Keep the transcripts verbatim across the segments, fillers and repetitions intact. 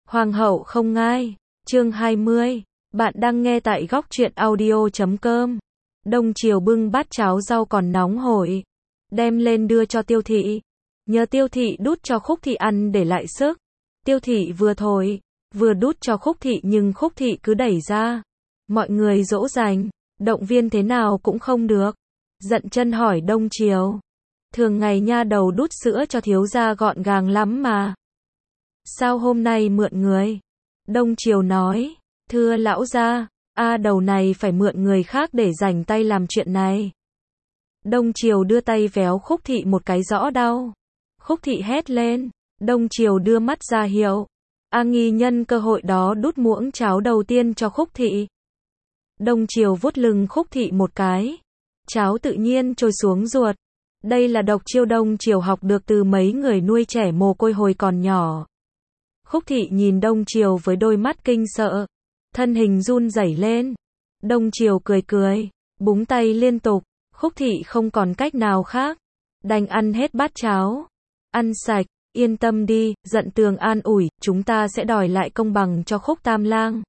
Hoàng hậu không ngai. Chương hai mươi. Bạn đang nghe tại góc truyện audio chấm com. Đông Triều bưng bát cháo rau còn nóng hổi, đem lên đưa cho Tiêu thị. Nhờ Tiêu thị đút cho Khúc thị ăn để lại sức. Tiêu thị vừa thổi, vừa đút cho Khúc thị nhưng Khúc thị cứ đẩy ra. Mọi người dỗ dành, động viên thế nào cũng không được. Dận Chân hỏi Đông Triều, thường ngày nha đầu đút sữa cho thiếu gia gọn gàng lắm mà, sao hôm nay mượn người? Đông Triều nói, thưa lão gia, a đầu này phải mượn người khác để rảnh tay làm chuyện này. Đông Triều đưa tay véo Khúc thị một cái rõ đau. Khúc thị hét lên. Đông Triều đưa mắt ra hiệu. A Nghi nhân cơ hội đó đút muỗng cháo đầu tiên cho Khúc thị. Đông Triều vuốt lưng Khúc thị một cái. Cháo tự nhiên trôi xuống ruột. Đây là độc chiêu Đông Triều học được từ mấy người nuôi trẻ mồ côi hồi còn nhỏ. Khúc thị nhìn Đông Triều với đôi mắt kinh sợ, thân hình run rẩy lên. Đông Triều cười cười, búng tay liên tục. Khúc thị không còn cách nào khác, đành ăn hết bát cháo. Ăn sạch, yên tâm đi, Dận Tường an ủi, chúng ta sẽ đòi lại công bằng cho Khúc Tam Lang.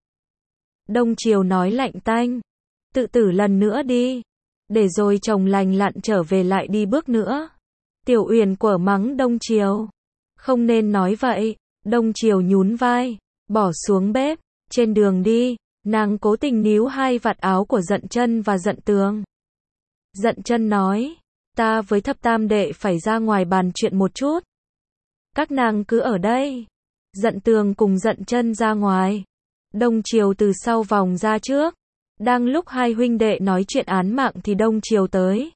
Đông Triều nói lạnh tanh, tự tử lần nữa đi, để rồi chồng lành lặn trở về lại đi bước nữa. Tiểu Uyển quở mắng Đông Triều, không nên nói vậy. Đông Triều nhún vai, bỏ xuống bếp. Trên đường đi, nàng cố tình níu hai vạt áo của Dận Chân và Dận Tường. Dận Chân nói, ta với thập tam đệ phải ra ngoài bàn chuyện một chút. Các nàng cứ ở đây. Dận Tường cùng Dận Chân ra ngoài. Đông Triều từ sau vòng ra trước. Đang lúc hai huynh đệ nói chuyện án mạng thì Đông Triều tới.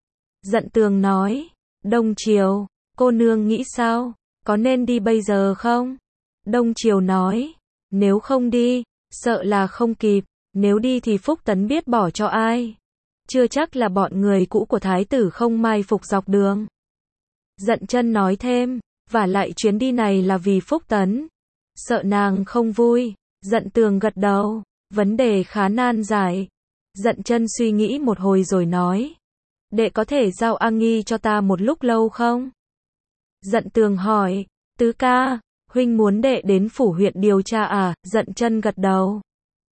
Dận Tường nói, Đông Triều, cô nương nghĩ sao? Có nên đi bây giờ không? Đông Triều nói, nếu không đi, sợ là không kịp. Nếu đi thì Phúc Tấn biết bỏ cho ai. Chưa chắc là bọn người cũ của thái tử không mai phục dọc đường. Dận Chân nói thêm, vả lại chuyến đi này là vì Phúc Tấn, sợ nàng không vui. Dận Tường gật đầu, vấn đề khá nan giải. Dận Chân suy nghĩ một hồi rồi nói, đệ có thể giao A Nghi cho ta một lúc lâu không? Dận Tường hỏi, tứ ca, huynh muốn đệ đến phủ huyện điều tra à? Dận Chân gật đầu.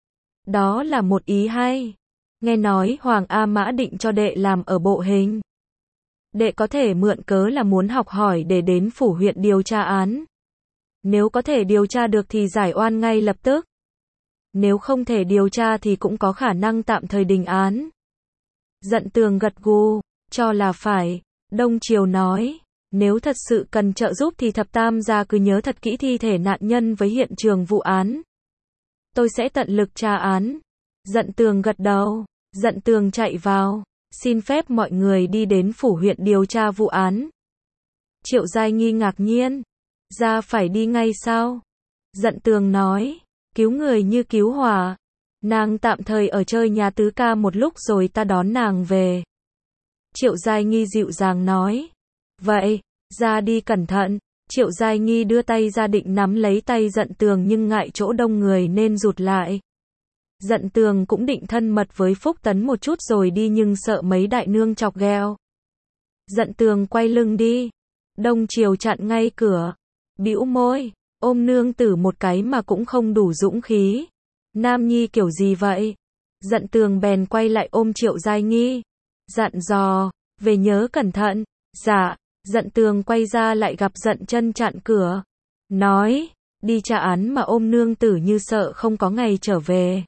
Đó là một ý hay. Nghe nói Hoàng A Mã định cho đệ làm ở bộ hình. Đệ có thể mượn cớ là muốn học hỏi để đến phủ huyện điều tra án. Nếu có thể điều tra được thì giải oan ngay lập tức. Nếu không thể điều tra thì cũng có khả năng tạm thời đình án. Dận Tường gật gù, cho là phải. Đông Triều nói, nếu thật sự cần trợ giúp thì thập tam gia cứ nhớ thật kỹ thi thể nạn nhân với hiện trường vụ án. Tôi sẽ tận lực tra án. Dận Tường gật đầu. Dận Tường chạy vào, xin phép mọi người đi đến phủ huyện điều tra vụ án. Triệu Giai Nghi ngạc nhiên, ra phải đi ngay sao? Dận Tường nói, cứu người như cứu hỏa. Nàng tạm thời ở chơi nhà tứ ca một lúc rồi ta đón nàng về. Triệu Giai Nghi dịu dàng nói, vậy, ra đi cẩn thận. Triệu Giai Nghi đưa tay ra định nắm lấy tay Dận Tường nhưng ngại chỗ đông người nên rụt lại. Dận Tường cũng định thân mật với Phúc Tấn một chút rồi đi nhưng sợ mấy đại nương chọc ghẹo. Dận Tường quay lưng đi. Đông Triều chặn ngay cửa, bĩu môi, ôm nương tử một cái mà cũng không đủ dũng khí. Nam nhi kiểu gì vậy? Dận Tường bèn quay lại ôm Triệu Giai Nghi, dặn dò, về nhớ cẩn thận. Dạ. Dận Tường quay ra lại gặp Dận Chân chặn cửa, nói, đi tra án mà ôm nương tử như sợ không có ngày trở về.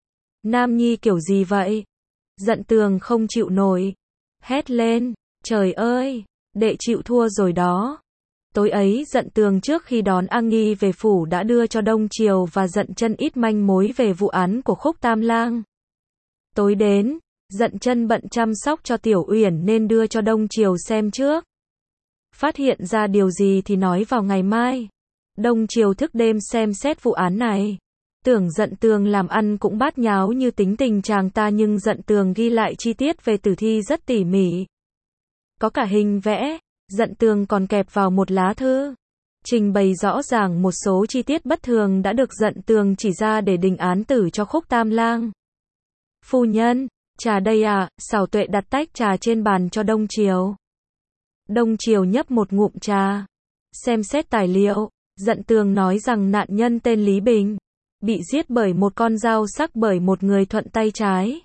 Nam nhi kiểu gì vậy? Dận Tường không chịu nổi, hét lên, trời ơi, đệ chịu thua rồi đó. Tối ấy Dận Tường trước khi đón A Nghi về phủ đã đưa cho Đông Triều và Dận Chân ít manh mối về vụ án của Khúc Tam Lang. Tối đến, Dận Chân bận chăm sóc cho Tiểu Uyển nên đưa cho Đông Triều xem trước. Phát hiện ra điều gì thì nói vào ngày mai. Đông Triều thức đêm xem xét vụ án này. Tưởng Dận Tường làm ăn cũng bát nháo như tính tình chàng ta nhưng Dận Tường ghi lại chi tiết về tử thi rất tỉ mỉ. Có cả hình vẽ, Dận Tường còn kẹp vào một lá thư, trình bày rõ ràng một số chi tiết bất thường đã được Dận Tường chỉ ra để định án tử cho Khúc Tam Lang. Phu nhân, trà đây à? Xảo Tuệ đặt tách trà trên bàn cho Đông Triều. Đông Triều nhấp một ngụm trà, xem xét tài liệu, Dận Tường nói rằng nạn nhân tên Lý Bình, bị giết bởi một con dao sắc bởi một người thuận tay trái.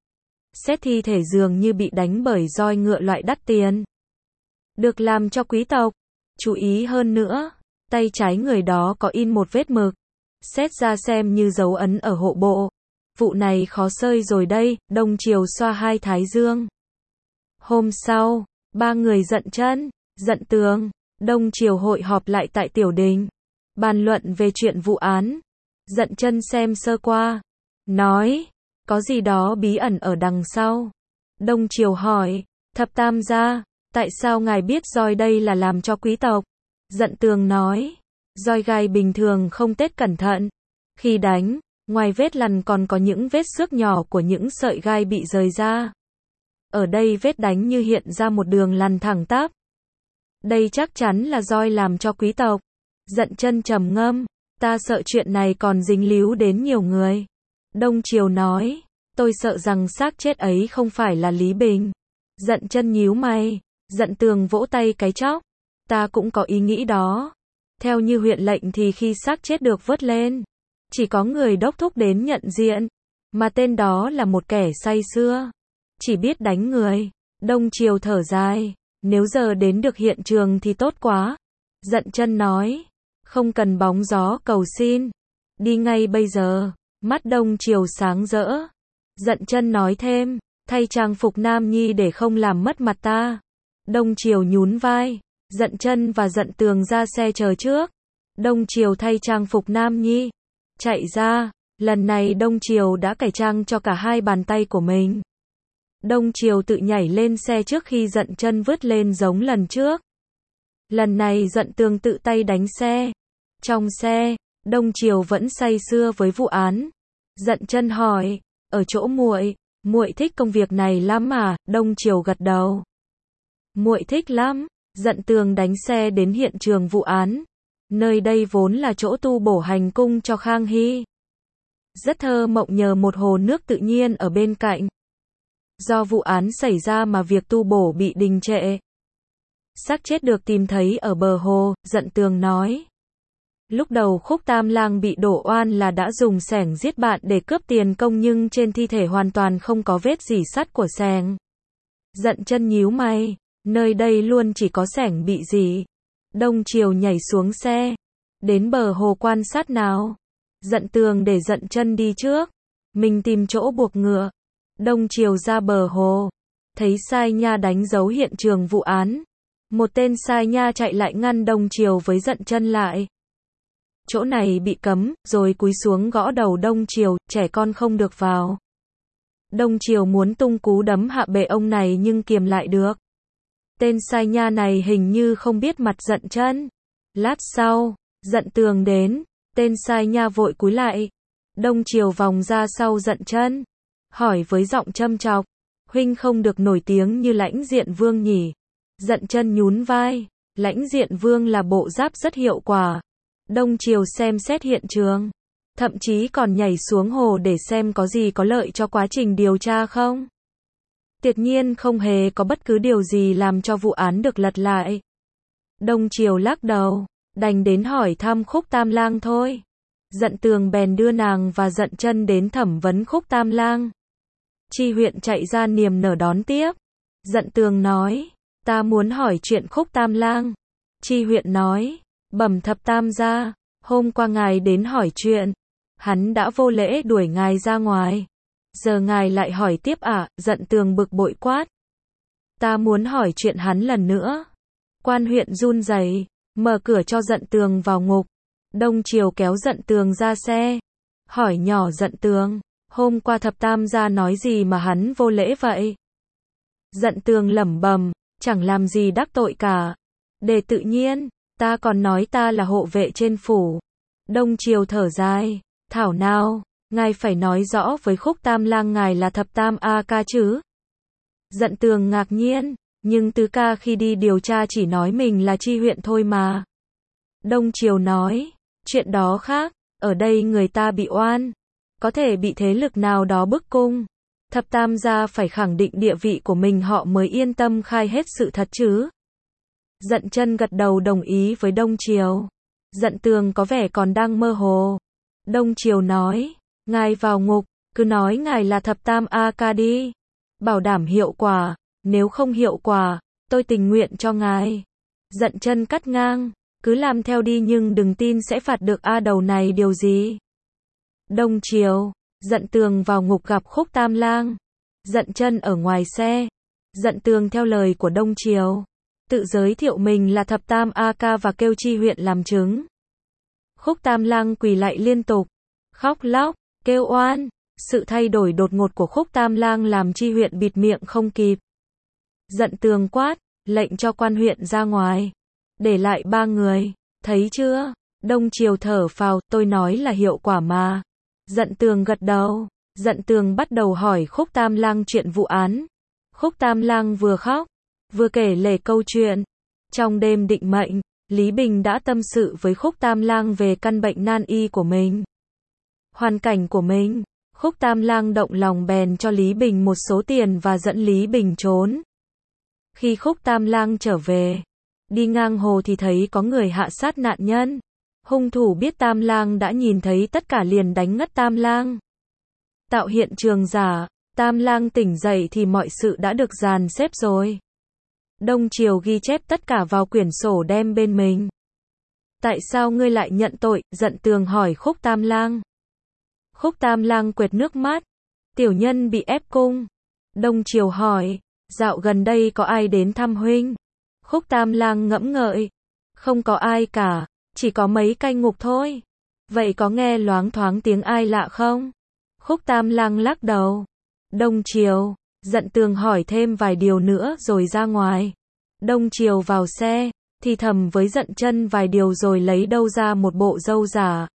Xét thi thể dường như bị đánh bởi roi ngựa loại đắt tiền. Được làm cho quý tộc. Chú ý hơn nữa, tay trái người đó có in một vết mực. Xét ra xem như dấu ấn ở hộ bộ. Vụ này khó xơi rồi đây, Đông Triều xoa hai thái dương. Hôm sau, ba người Dận Chân, Dận Tường, Đông Triều hội họp lại tại tiểu đình. Bàn luận về chuyện vụ án. Dận Chân xem sơ qua. Nói, có gì đó bí ẩn ở đằng sau. Đông Triều hỏi, Thập Tam gia, tại sao ngài biết roi đây là làm cho quý tộc? Dận Tường nói, roi gai bình thường không tết cẩn thận. Khi đánh, ngoài vết lằn còn có những vết xước nhỏ của những sợi gai bị rời ra. Ở đây vết đánh như hiện ra một đường lằn thẳng tắp. Đây chắc chắn là roi làm cho quý tộc. Dận Chân trầm ngâm, ta sợ chuyện này còn dính líu đến nhiều người. Đông Triều nói, tôi sợ rằng xác chết ấy không phải là Lý Bình. Dận Chân nhíu mày, Dận Tường vỗ tay cái chóc. Ta cũng có ý nghĩ đó. Theo như huyện lệnh thì khi xác chết được vớt lên, chỉ có người đốc thúc đến nhận diện, mà tên đó là một kẻ say xưa, chỉ biết đánh người. Đông Triều thở dài, nếu giờ đến được hiện trường thì tốt quá. Dận Chân nói, không cần bóng gió cầu xin, đi ngay bây giờ. Mắt Đông Triều sáng rỡ. Dận Chân nói thêm, thay trang phục nam nhi để không làm mất mặt ta. Đông Triều nhún vai, Dận Chân và Dận Tường ra xe chờ trước. Đông Triều thay trang phục nam nhi, chạy ra. Lần này Đông Triều đã cải trang cho cả hai bàn tay của mình. Đông Triều tự nhảy lên xe trước khi Dận Chân vứt lên giống lần trước. Lần này Dận Tường tự tay đánh xe. Trong xe, Đông Triều vẫn say sưa với vụ án. Dận Chân hỏi, ở chỗ muội, muội thích công việc này lắm à? Đông Triều gật đầu. Muội thích lắm. Dận Tường đánh xe đến hiện trường vụ án. Nơi đây vốn là chỗ tu bổ hành cung cho Khang Hy. Rất thơ mộng nhờ một hồ nước tự nhiên ở bên cạnh. Do vụ án xảy ra mà việc tu bổ bị đình trệ. Xác chết được tìm thấy ở bờ hồ, Dận Tường nói. Lúc đầu Khúc Tam Lang bị đổ oan là đã dùng xẻng giết bạn để cướp tiền công, nhưng trên thi thể hoàn toàn không có vết rỉ sắt của xẻng. Dận Chân nhíu mày, nơi đây luôn chỉ có xẻng bị rỉ. Đông Triều nhảy xuống xe, đến bờ hồ quan sát nào. Dận Tường để Dận Chân đi trước, mình tìm chỗ buộc ngựa. Đông Triều ra bờ hồ, thấy sai nha đánh dấu hiện trường vụ án. Một tên sai nha chạy lại ngăn Đông Triều với Dận Chân lại. Chỗ này bị cấm, rồi cúi xuống gõ đầu Đông Triều, trẻ con không được vào. Đông Triều muốn tung cú đấm hạ bệ ông này nhưng kiềm lại được. Tên sai nha này hình như không biết mặt Dận Chân. Lát sau, Dận Tường đến, tên sai nha vội cúi lại. Đông Triều vòng ra sau Dận Chân, hỏi với giọng châm chọc, huynh không được nổi tiếng như Lãnh Diện Vương nhỉ? Dận Chân nhún vai, Lãnh Diện Vương là bộ giáp rất hiệu quả. Đông Triều xem xét hiện trường, thậm chí còn nhảy xuống hồ để xem có gì có lợi cho quá trình điều tra không. Tuyệt nhiên không hề có bất cứ điều gì làm cho vụ án được lật lại. Đông Triều lắc đầu, đành đến hỏi thăm Khúc Tam Lang thôi. Dận Tường bèn đưa nàng và Dận Chân đến thẩm vấn Khúc Tam Lang. Tri huyện chạy ra niềm nở đón tiếp. Dận Tường nói, ta muốn hỏi chuyện Khúc Tam Lang. Tri huyện nói, bẩm Thập Tam gia, hôm qua ngài đến hỏi chuyện, hắn đã vô lễ đuổi ngài ra ngoài. Giờ ngài lại hỏi tiếp à? Dận Tường bực bội quát. Ta muốn hỏi chuyện hắn lần nữa. Quan huyện run rẩy, mở cửa cho Dận Tường vào ngục. Đông Triều kéo Dận Tường ra xe, hỏi nhỏ Dận Tường, hôm qua Thập Tam gia nói gì mà hắn vô lễ vậy? Dận Tường lẩm bẩm, chẳng làm gì đắc tội cả. Để tự nhiên, ta còn nói ta là hộ vệ trên phủ. Đông Triều thở dài, thảo nào, ngài phải nói rõ với Khúc Tam Lang ngài là Thập Tam A Ca chứ? Dận Tường ngạc nhiên, nhưng Tứ Ca khi đi điều tra chỉ nói mình là tri huyện thôi mà. Đông Triều nói, chuyện đó khác, ở đây người ta bị oan, có thể bị thế lực nào đó bức cung. Thập Tam gia phải khẳng định địa vị của mình họ mới yên tâm khai hết sự thật chứ. Dận Chân gật đầu đồng ý với Đông Triều. Dận Tường có vẻ còn đang mơ hồ. Đông Triều nói, ngài vào ngục, cứ nói ngài là thập tam A Ca đi. Bảo đảm hiệu quả, nếu không hiệu quả, tôi tình nguyện cho ngài. Dận Chân cắt ngang, cứ làm theo đi nhưng đừng tin sẽ phạt được A đầu này điều gì. Đông Triều, Dận Tường vào ngục gặp Khúc Tam Lang. Dận Chân ở ngoài xe. Dận Tường theo lời của Đông Triều, tự giới thiệu mình là thập tam A Ca và kêu Chi huyện làm chứng. Khúc Tam Lang quỳ lạy liên tục, khóc lóc, kêu oan. Sự thay đổi đột ngột của Khúc Tam Lang làm Chi huyện bịt miệng không kịp. Dận Tường quát, lệnh cho quan huyện ra ngoài. Để lại ba người, thấy chưa? Đông Triều thở phào, tôi nói là hiệu quả mà. Dận Tường gật đầu. Dận Tường bắt đầu hỏi Khúc Tam Lang chuyện vụ án. Khúc Tam Lang vừa khóc, vừa kể lể câu chuyện. Trong đêm định mệnh, Lý Bình đã tâm sự với Khúc Tam Lang về căn bệnh nan y của mình, hoàn cảnh của mình. Khúc Tam Lang động lòng bèn cho Lý Bình một số tiền và dẫn Lý Bình trốn. Khi Khúc Tam Lang trở về, đi ngang hồ thì thấy có người hạ sát nạn nhân. Hung thủ biết Tam Lang đã nhìn thấy tất cả liền đánh ngất Tam Lang. Tạo hiện trường giả, Tam Lang tỉnh dậy thì mọi sự đã được dàn xếp rồi. Đông Triều ghi chép tất cả vào quyển sổ đem bên mình. Tại sao ngươi lại nhận tội? Dận Tường hỏi Khúc Tam Lang. Khúc Tam Lang quệt nước mắt. Tiểu nhân bị ép cung. Đông Triều hỏi, dạo gần đây có ai đến thăm huynh? Khúc Tam Lang ngẫm ngợi. Không có ai cả, chỉ có mấy cai ngục thôi. Vậy có nghe loáng thoáng tiếng ai lạ không? Khúc Tam Lang lắc đầu. Đông Triều, Dận Tường hỏi thêm vài điều nữa rồi ra ngoài. Đông Triều vào xe, thì thầm với Dận Chân vài điều rồi lấy đâu ra một bộ râu giả.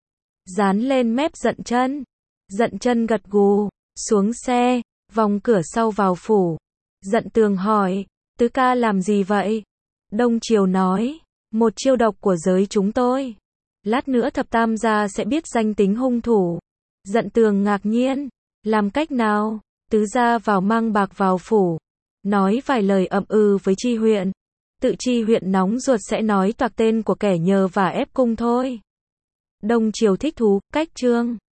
Dán lên mép Dận Chân. Dận Chân gật gù, xuống xe, vòng cửa sau vào phủ. Dận Tường hỏi, tứ ca làm gì vậy? Đông Triều nói, một chiêu độc của giới chúng tôi. Lát nữa thập tam gia sẽ biết danh tính hung thủ. Dận Tường ngạc nhiên, làm cách nào? Tứ gia vào mang bạc vào phủ, nói vài lời ậm ừ với Chi huyện. Tự Chi huyện nóng ruột sẽ nói toạc tên của kẻ nhờ và ép cung thôi. Đông Triều thích thú, cách chương.